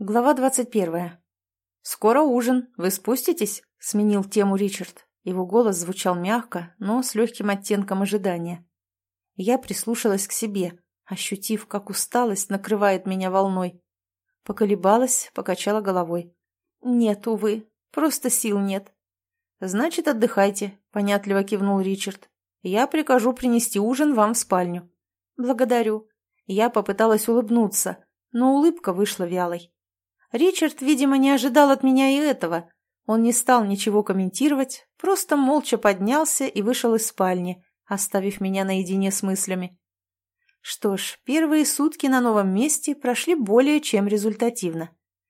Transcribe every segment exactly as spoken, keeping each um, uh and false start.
Глава двадцать первая. «Скоро ужин. Вы спуститесь?» — сменил тему Ричард. Его голос звучал мягко, но с легким оттенком ожидания. Я прислушалась к себе, ощутив, как усталость накрывает меня волной. Поколебалась, покачала головой. «Нет, увы, просто сил нет». «Значит, отдыхайте», — понятливо кивнул Ричард. «Я прикажу принести ужин вам в спальню». «Благодарю». Я попыталась улыбнуться, но улыбка вышла вялой. Ричард, видимо, не ожидал от меня и этого. Он не стал ничего комментировать, просто молча поднялся и вышел из спальни, оставив меня наедине с мыслями. Что ж, первые сутки на новом месте прошли более чем результативно.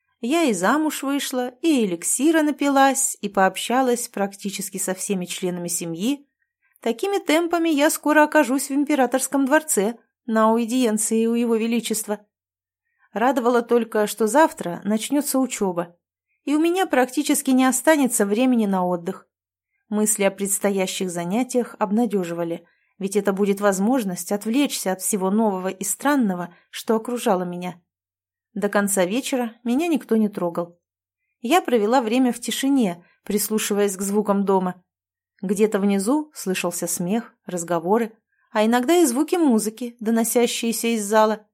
Я и замуж вышла, и эликсира напилась, и пообщалась практически со всеми членами семьи. Такими темпами я скоро окажусь в императорском дворце, на аудиенции у его величества. Радовало только, что завтра начнется учеба, и у меня практически не останется времени на отдых. Мысли о предстоящих занятиях обнадеживали, ведь это будет возможность отвлечься от всего нового и странного, что окружало меня. До конца вечера меня никто не трогал. Я провела время в тишине, прислушиваясь к звукам дома. Где-то внизу слышался смех, разговоры, а иногда и звуки музыки, доносящиеся из зала.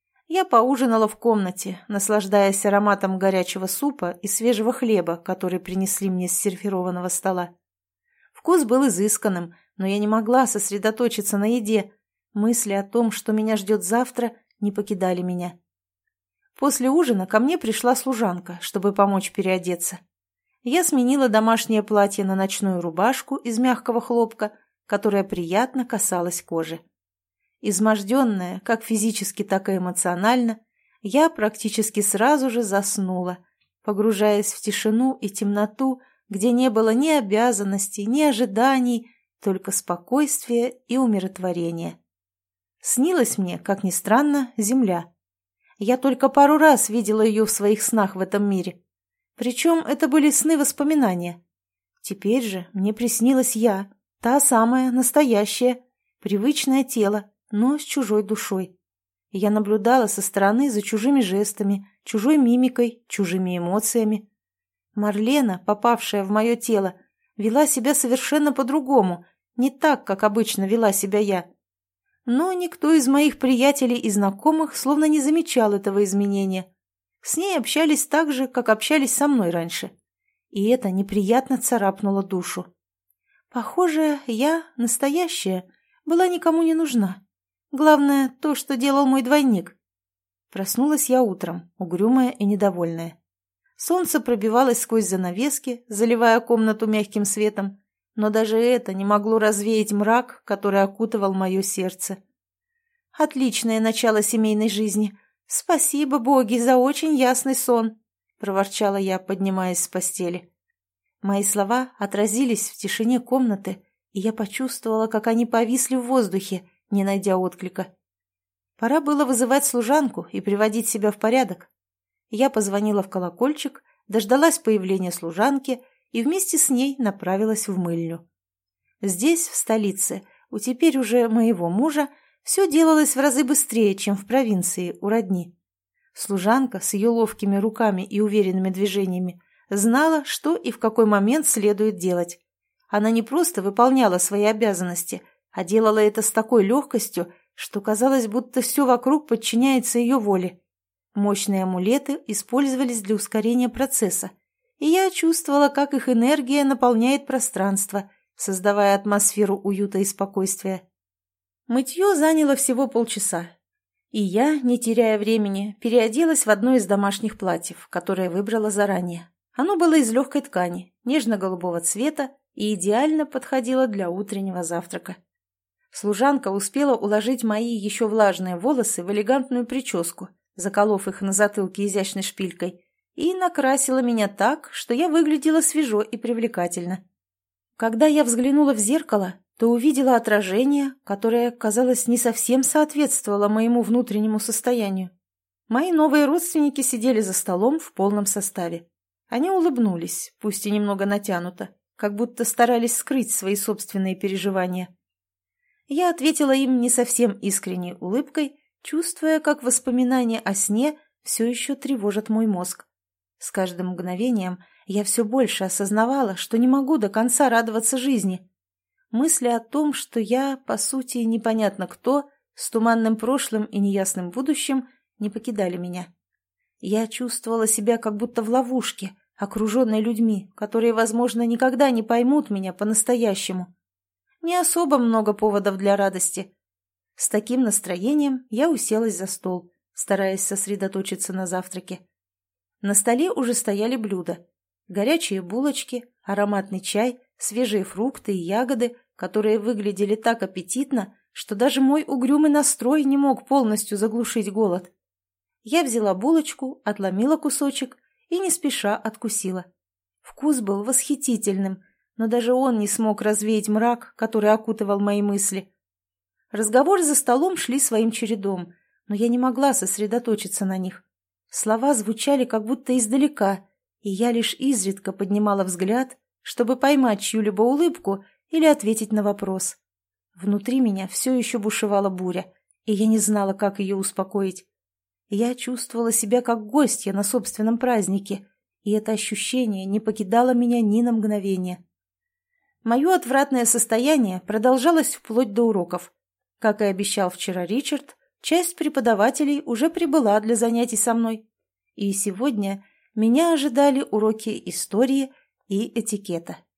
Я поужинала в комнате, наслаждаясь ароматом горячего супа и свежего хлеба, который принесли мне с сервированного стола. Вкус был изысканным, но я не могла сосредоточиться на еде. Мысли о том, что меня ждет завтра, не покидали меня. После ужина ко мне пришла служанка, чтобы помочь переодеться. Я сменила домашнее платье на ночную рубашку из мягкого хлопка, которая приятно касалась кожи. Изможденная, как физически, так и эмоционально, я практически сразу же заснула, погружаясь в тишину и темноту, где не было ни обязанностей, ни ожиданий, только спокойствие и умиротворение. Снилась мне, как ни странно, земля. Я только пару раз видела ее в своих снах в этом мире. Причем это были сны-воспоминания. Теперь же мне приснилась я, та самая, настоящая, привычное тело, но с чужой душой. Я наблюдала со стороны за чужими жестами, чужой мимикой, чужими эмоциями. Марлена, попавшая в мое тело, вела себя совершенно по-другому, не так, как обычно вела себя я. Но никто из моих приятелей и знакомых словно не замечал этого изменения. С ней общались так же, как общались со мной раньше. И это неприятно царапнуло душу. Похоже, я, настоящая, была никому не нужна. Главное, то, что делал мой двойник. Проснулась я утром, угрюмая и недовольная. Солнце пробивалось сквозь занавески, заливая комнату мягким светом, но даже это не могло развеять мрак, который окутывал мое сердце. «Отличное начало семейной жизни. Спасибо, боги, за очень ясный сон», — проворчала я, поднимаясь с постели. Мои слова отразились в тишине комнаты, и я почувствовала, как они повисли в воздухе, не найдя отклика. Пора было вызывать служанку и приводить себя в порядок. Я позвонила в колокольчик, дождалась появления служанки и вместе с ней направилась в мыльню. Здесь, в столице, у теперь уже моего мужа, все делалось в разы быстрее, чем в провинции у родни. Служанка с ее ловкими руками и уверенными движениями знала, что и в какой момент следует делать. Она не просто выполняла свои обязанности, а делала это с такой легкостью, что казалось, будто все вокруг подчиняется ее воле. Мощные амулеты использовались для ускорения процесса, и я чувствовала, как их энергия наполняет пространство, создавая атмосферу уюта и спокойствия. Мытье заняло всего полчаса, и я, не теряя времени, переоделась в одно из домашних платьев, которое выбрала заранее. Оно было из легкой ткани, нежно-голубого цвета и идеально подходило для утреннего завтрака. Служанка успела уложить мои еще влажные волосы в элегантную прическу, заколов их на затылке изящной шпилькой, и накрасила меня так, что я выглядела свежо и привлекательно. Когда я взглянула в зеркало, то увидела отражение, которое, казалось, не совсем соответствовало моему внутреннему состоянию. Мои новые родственники сидели за столом в полном составе. Они улыбнулись, пусть и немного натянуто, как будто старались скрыть свои собственные переживания. Я ответила им не совсем искренней улыбкой, чувствуя, как воспоминания о сне все еще тревожат мой мозг. С каждым мгновением я все больше осознавала, что не могу до конца радоваться жизни. Мысли о том, что я, по сути, непонятно кто, с туманным прошлым и неясным будущим, не покидали меня. Я чувствовала себя как будто в ловушке, окруженной людьми, которые, возможно, никогда не поймут меня по-настоящему. Не особо много поводов для радости. С таким настроением я уселась за стол, стараясь сосредоточиться на завтраке. На столе уже стояли блюда. Горячие булочки, ароматный чай, свежие фрукты и ягоды, которые выглядели так аппетитно, что даже мой угрюмый настрой не мог полностью заглушить голод. Я взяла булочку, отломила кусочек и не спеша откусила. Вкус был восхитительным, но даже он не смог развеять мрак, который окутывал мои мысли. Разговоры за столом шли своим чередом, но я не могла сосредоточиться на них. Слова звучали как будто издалека, и я лишь изредка поднимала взгляд, чтобы поймать чью-либо улыбку или ответить на вопрос. Внутри меня все еще бушевала буря, и я не знала, как ее успокоить. Я чувствовала себя как гостья на собственном празднике, и это ощущение не покидало меня ни на мгновение. Мое отвратное состояние продолжалось вплоть до уроков. Как и обещал вчера Ричард, часть преподавателей уже прибыла для занятий со мной. И сегодня меня ожидали уроки истории и этикета.